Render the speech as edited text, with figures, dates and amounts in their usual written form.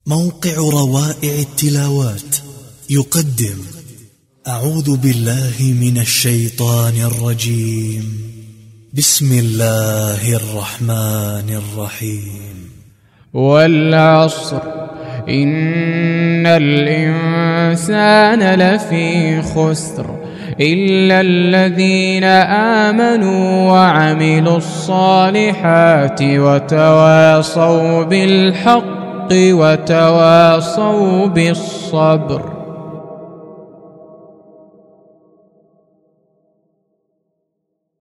موقع روائع التلاوات يقدم أعوذ بالله من الشيطان الرجيم. بسم الله الرحمن الرحيم. والعصر إن الإنسان لفي خسر إلا الذين آمنوا وعملوا الصالحات وتواصوا بالحق وتواصوا بالصبر.